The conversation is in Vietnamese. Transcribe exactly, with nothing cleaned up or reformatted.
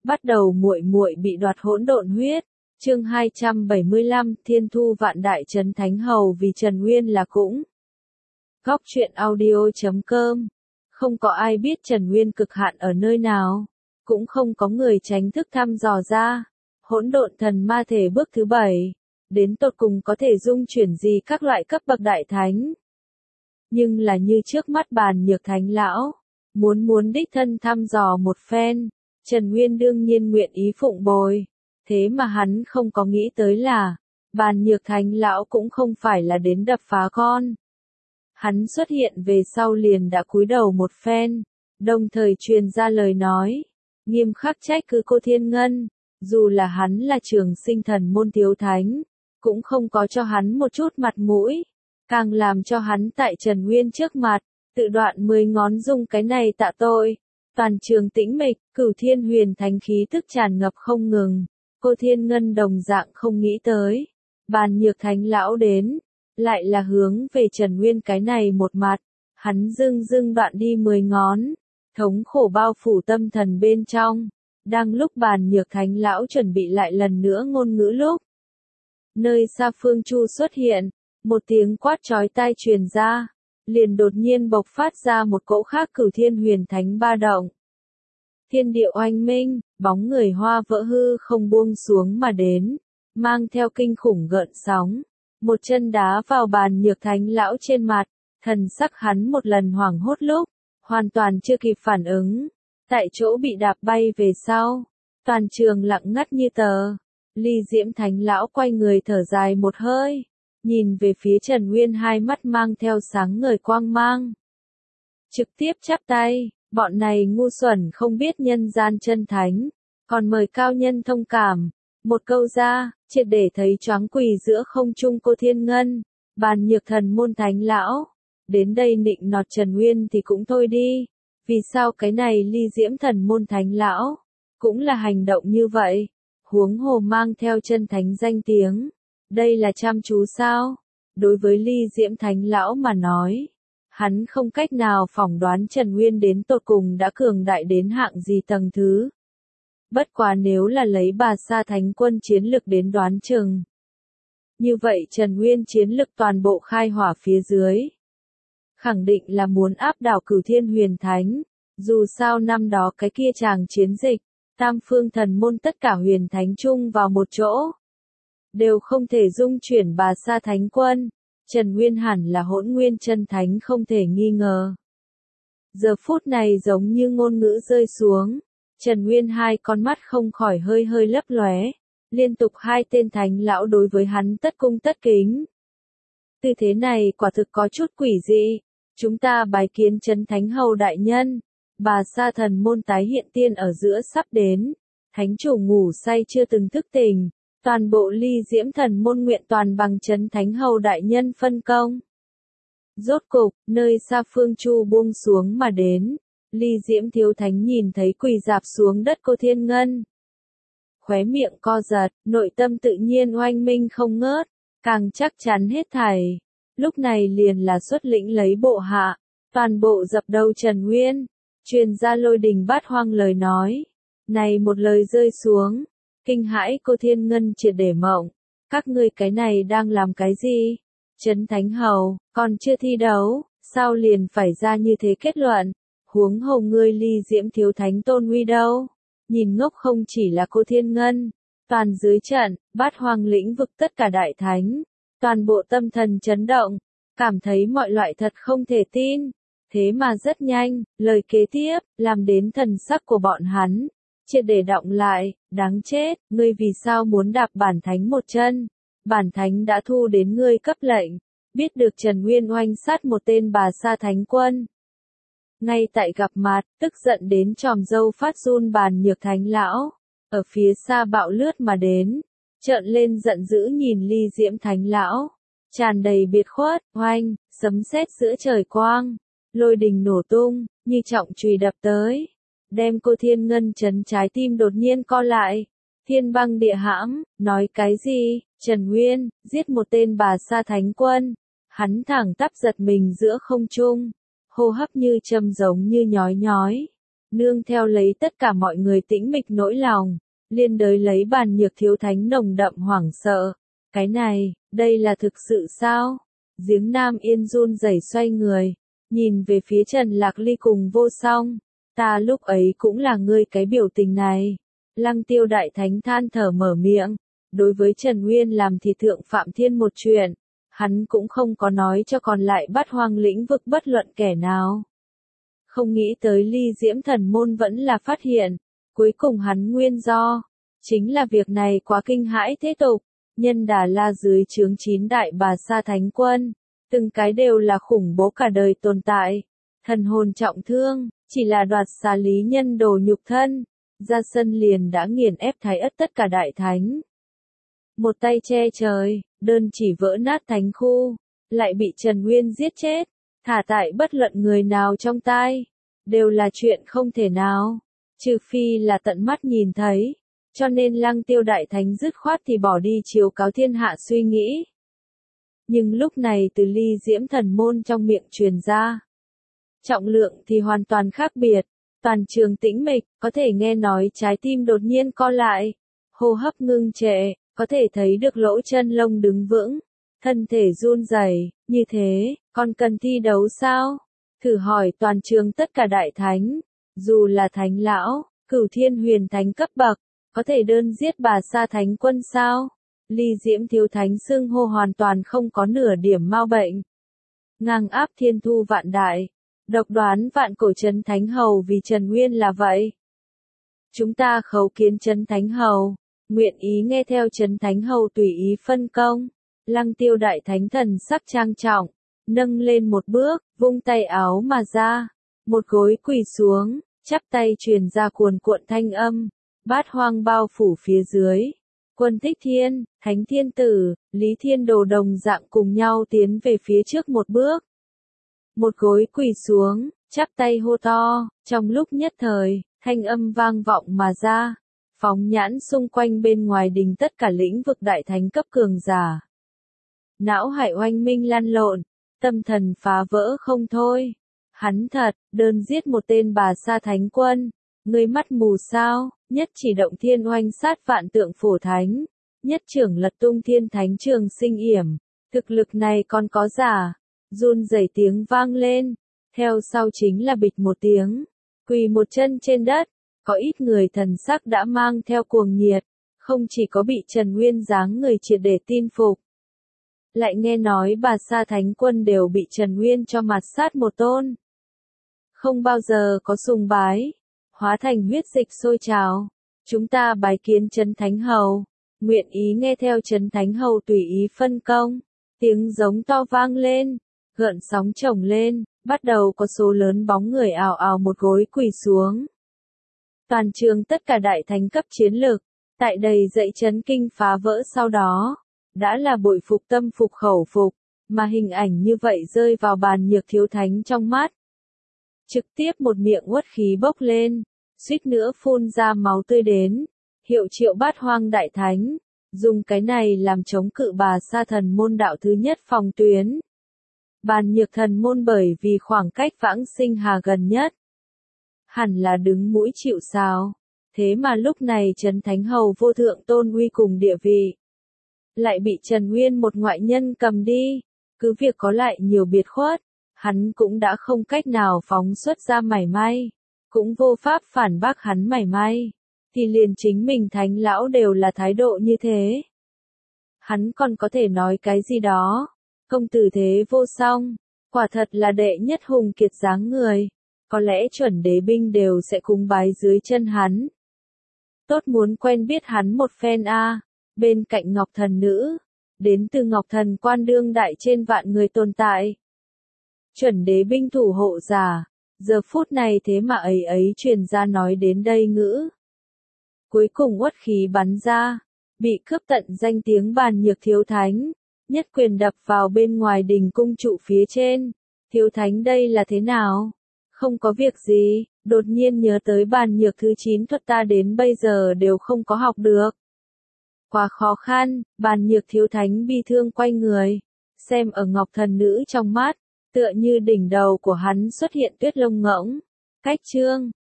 Bắt đầu muội muội bị đoạt hỗn độn huyết. Chương hai trăm bảy mươi lăm, Thiên Thu Vạn Đại Trấn Thánh Hầu vì Trần Nguyên là cũng. Góc truyện audio chấm com. Không có ai biết Trần Nguyên cực hạn ở nơi nào, cũng không có người tránh thức thăm dò ra. Hỗn độn thần ma thể bước thứ bảy, đến tột cùng có thể dung chuyển gì các loại cấp bậc đại thánh. Nhưng là như trước mắt Bàn Nhược Thánh lão, muốn muốn đích thân thăm dò một phen, Trần Nguyên đương nhiên nguyện ý phụng bồi. Thế mà hắn không có nghĩ tới là, Bàn Nhược Thánh lão cũng không phải là đến đập phá con. Hắn xuất hiện về sau liền đã cúi đầu một phen, đồng thời truyền ra lời nói, nghiêm khắc trách cứ cô Thiên Ngân, dù là hắn là trường sinh thần môn thiếu thánh, cũng không có cho hắn một chút mặt mũi, càng làm cho hắn tại Trần Nguyên trước mặt, tự đoạn mười ngón dung cái này tạ tội. Toàn trường tĩnh mịch, Cửu Thiên Huyền Thánh khí tức tràn ngập không ngừng, cô Thiên Ngân đồng dạng không nghĩ tới, Bàn Nhược Thánh lão đến, lại là hướng về Trần Nguyên cái này một mặt, hắn dưng dưng đoạn đi mười ngón, thống khổ bao phủ tâm thần bên trong. Đang lúc Bàn Nhược Thánh lão chuẩn bị lại lần nữa ngôn ngữ lúc, nơi xa Phương Chu xuất hiện, một tiếng quát chói tai truyền ra, liền đột nhiên bộc phát ra một cỗ khác Cửu Thiên Huyền Thánh ba động. Thiên địa oanh minh, bóng người hoa vỡ hư không buông xuống mà đến, mang theo kinh khủng gợn sóng, một chân đá vào Bàn Nhược Thánh lão trên mặt, thần sắc hắn một lần hoảng hốt lúc, hoàn toàn chưa kịp phản ứng, tại chỗ bị đạp bay về sau, toàn trường lặng ngắt như tờ. Ly Diễm Thánh lão quay người thở dài một hơi, nhìn về phía Trần Nguyên, hai mắt mang theo sáng ngời quang mang. Trực tiếp chắp tay, bọn này ngu xuẩn không biết nhân gian chân thánh, còn mời cao nhân thông cảm. Một câu ra, triệt để thấy choáng quỳ giữa không trung cô Thiên Ngân, Bàn Nhược thần môn thánh lão. Đến đây nịnh nọt Trần Nguyên thì cũng thôi đi, vì sao cái này Ly Diễm thần môn thánh lão, cũng là hành động như vậy, huống hồ mang theo chân thánh danh tiếng. Đây là chăm chú sao? Đối với Ly Diễm Thánh lão mà nói, hắn không cách nào phỏng đoán Trần Nguyên đến tột cùng đã cường đại đến hạng gì tầng thứ. Bất quá nếu là lấy Bà Sa Thánh quân chiến lực đến đoán chừng, như vậy Trần Nguyên chiến lực toàn bộ khai hỏa phía dưới, khẳng định là muốn áp đảo Cửu Thiên Huyền Thánh. Dù sao năm đó cái kia chàng chiến dịch, tam phương thần môn tất cả huyền thánh chung vào một chỗ, đều không thể dung chuyển Bà Sa Thánh quân. Trần Nguyên hẳn là hỗn nguyên chân thánh không thể nghi ngờ. Giờ phút này giống như ngôn ngữ rơi xuống, Trần Nguyên hai con mắt không khỏi hơi hơi lấp lóe, liên tục hai tên thánh lão đối với hắn tất cung tất kính. Tư thế này quả thực có chút quỷ dị. Chúng ta bái kiến Trấn Thánh Hầu đại nhân. Bà Sa thần môn tái hiện tiên ở giữa sắp đến, thánh chủ ngủ say chưa từng thức tỉnh, toàn bộ Ly Diễm thần môn nguyện toàn bằng Trấn Thánh Hầu đại nhân phân công. Rốt cục, nơi xa Phương Chu buông xuống mà đến, Ly Diễm thiếu thánh nhìn thấy quỳ rạp xuống đất cô Thiên Ngân, khóe miệng co giật, nội tâm tự nhiên oanh minh không ngớt, càng chắc chắn hết thảy. Lúc này liền là xuất lĩnh lấy bộ hạ, toàn bộ dập đầu Trần Nguyên, truyền ra lôi đình bát hoang lời nói. Này một lời rơi xuống, kinh hãi cô Thiên Ngân triệt để mộng. Các ngươi cái này đang làm cái gì? Trấn Thánh Hầu, còn chưa thi đấu, sao liền phải ra như thế kết luận? Huống hồ ngươi Ly Diễm thiếu thánh tôn uy đâu? Nhìn ngốc không chỉ là cô Thiên Ngân, toàn dưới trận, bát hoang lĩnh vực tất cả đại thánh, toàn bộ tâm thần chấn động, cảm thấy mọi loại thật không thể tin. Thế mà rất nhanh, lời kế tiếp, làm đến thần sắc của bọn hắn, triệt để động lại. Đáng chết, ngươi vì sao muốn đạp bản thánh một chân? Bản thánh đã thu đến ngươi cấp lệnh, biết được Trần Nguyên oanh sát một tên Bà Sa Thánh quân. Ngay tại gặp mặt, tức giận đến tròm râu phát run Bàn Nhược Thánh lão, ở phía xa bạo lướt mà đến, trợn lên giận dữ nhìn Ly Diễm Thánh lão, tràn đầy biệt khuất, oanh, sấm sét giữa trời quang, lôi đình nổ tung, như trọng chùy đập tới, đem cô Thiên Ngân chấn trái tim đột nhiên co lại. Thiên băng địa hãm, nói cái gì? Trần Nguyên, giết một tên Bà Sa Thánh quân. Hắn thẳng tắp giật mình giữa không trung, hô hấp như châm giống như nhói nhói. nương theo lấy tất cả mọi người tĩnh mịch nỗi lòng, liên đới lấy Bàn Nhược thiếu thánh nồng đậm hoảng sợ. Cái này, đây là thực sự sao? Giếng Nam Yên run rẩy xoay người, nhìn về phía Trần Lạc Ly cùng Vô Song. Ta lúc ấy cũng là ngươi cái biểu tình này. Lăng Tiêu đại thánh than thở mở miệng. Đối với Trần Nguyên làm thì thượng Phạm Thiên một chuyện, hắn cũng không có nói cho còn lại Bát Hoang lĩnh vực bất luận kẻ nào. Không nghĩ tới Ly Diễm Thần Môn vẫn là phát hiện, cuối cùng hắn nguyên do, chính là việc này quá kinh hãi thế tục, nhân Đà La dưới chướng chín đại bà sa thánh quân, từng cái đều là khủng bố cả đời tồn tại, thần hồn trọng thương, chỉ là đoạt xá lý nhân đồ nhục thân, ra sân liền đã nghiền ép thái ất tất cả đại thánh. Một tay che trời, đơn chỉ vỡ nát thánh khu, lại bị Trần Nguyên giết chết, thả tại bất luận người nào trong tai, đều là chuyện không thể nào, trừ phi là tận mắt nhìn thấy, cho nên Lăng Tiêu đại thánh dứt khoát thì bỏ đi chiếu cáo thiên hạ suy nghĩ. Nhưng lúc này từ Ly Diễm Thần Môn trong miệng truyền ra, trọng lượng thì hoàn toàn khác biệt, toàn trường tĩnh mịch, có thể nghe nói trái tim đột nhiên co lại, hô hấp ngưng trệ, có thể thấy được lỗ chân lông đứng vững, thân thể run rẩy, như thế, còn cần thi đấu sao? Thử hỏi toàn trường tất cả đại thánh, dù là thánh lão, cửu thiên huyền thánh cấp bậc, có thể đơn giết bà sa thánh quân sao? Ly Diễm thiếu thánh xưng hô hoàn toàn không có nửa điểm mau bệnh. Ngang áp thiên thu vạn đại, độc đoán vạn cổ Trấn Thánh Hầu vì Trần Nguyên là vậy. Chúng ta khấu kiến Trấn Thánh Hầu, nguyện ý nghe theo Trấn Thánh Hầu tùy ý phân công. Lăng Tiêu đại thánh thần sắc trang trọng, nâng lên một bước, vung tay áo mà ra, một gối quỳ xuống, chắp tay truyền ra cuồn cuộn thanh âm, Bát Hoang bao phủ phía dưới. Quân Thích Thiên, Thánh Thiên Tử, Lý Thiên Đồ đồng dạng cùng nhau tiến về phía trước một bước. Một gối quỳ xuống, chắp tay hô to, trong lúc nhất thời, thanh âm vang vọng mà ra, phóng nhãn xung quanh bên ngoài đình tất cả lĩnh vực đại thánh cấp cường giả. Não hải oanh minh lăn lộn, tâm thần phá vỡ không thôi. Hắn thật, đơn giết một tên bà sa thánh quân, ngươi mắt mù sao, nhất chỉ động thiên oanh sát vạn tượng phổ thánh, nhất trưởng lật tung thiên thánh trường sinh yểm, thực lực này còn có giả, run rẩy tiếng vang lên, theo sau chính là bịch một tiếng, quỳ một chân trên đất, có ít người thần sắc đã mang theo cuồng nhiệt, không chỉ có bị Trần Nguyên dáng người triệt để tin phục. Lại nghe nói bà sa thánh quân đều bị Trần Nguyên cho mạt sát một tôn. Không bao giờ có sùng bái, hóa thành huyết dịch sôi trào. Chúng ta bái kiến Trấn Thánh Hầu, nguyện ý nghe theo Trấn Thánh Hầu tùy ý phân công. Tiếng giống to vang lên, gợn sóng chồng lên, bắt đầu có số lớn bóng người ào ào một gối quỳ xuống. Toàn trường tất cả đại thánh cấp chiến lược, tại đầy dậy chấn kinh phá vỡ sau đó, đã là bội phục tâm phục khẩu phục, mà hình ảnh như vậy rơi vào Bàn Nhược thiếu thánh trong mắt. Trực tiếp một miệng uất khí bốc lên, suýt nữa phun ra máu tươi đến, hiệu triệu Bát Hoang đại thánh, dùng cái này làm chống cự bà sa thần môn đạo thứ nhất phòng tuyến. Bàn Nhược thần môn bởi vì khoảng cách vãng sinh hà gần nhất, hẳn là đứng mũi chịu sào, thế mà lúc này Trấn Thánh Hầu vô thượng tôn uy cùng địa vị, lại bị Trần Nguyên một ngoại nhân cầm đi, cứ việc có lại nhiều biệt khuất, hắn cũng đã không cách nào phóng xuất ra mảy may, cũng vô pháp phản bác hắn mảy may, thì liền chính mình thánh lão đều là thái độ như thế. Hắn còn có thể nói cái gì đó, công tử thế vô song, quả thật là đệ nhất hùng kiệt dáng người, có lẽ chuẩn đế binh đều sẽ cúng bái dưới chân hắn. Tốt muốn quen biết hắn một phen a. Bên cạnh Ngọc Thần Nữ, đến từ Ngọc Thần quan đương đại trên vạn người tồn tại. Chuẩn đế binh thủ hộ giả, giờ phút này thế mà ấy ấy truyền ra nói đến đây ngữ. Cuối cùng uất khí bắn ra, bị cướp tận danh tiếng Bàn Nhược thiếu thánh, nhất quyền đập vào bên ngoài đình cung trụ phía trên. Thiếu thánh đây là thế nào? Không có việc gì, đột nhiên nhớ tới Bàn Nhược thứ chín thuật ta đến bây giờ đều không có học được. Quá khó khăn, Bàn Nhược thiếu thánh bi thương quay người, xem ở Ngọc Thần Nữ trong mắt, tựa như đỉnh đầu của hắn xuất hiện tuyết lông ngỗng. Cách chương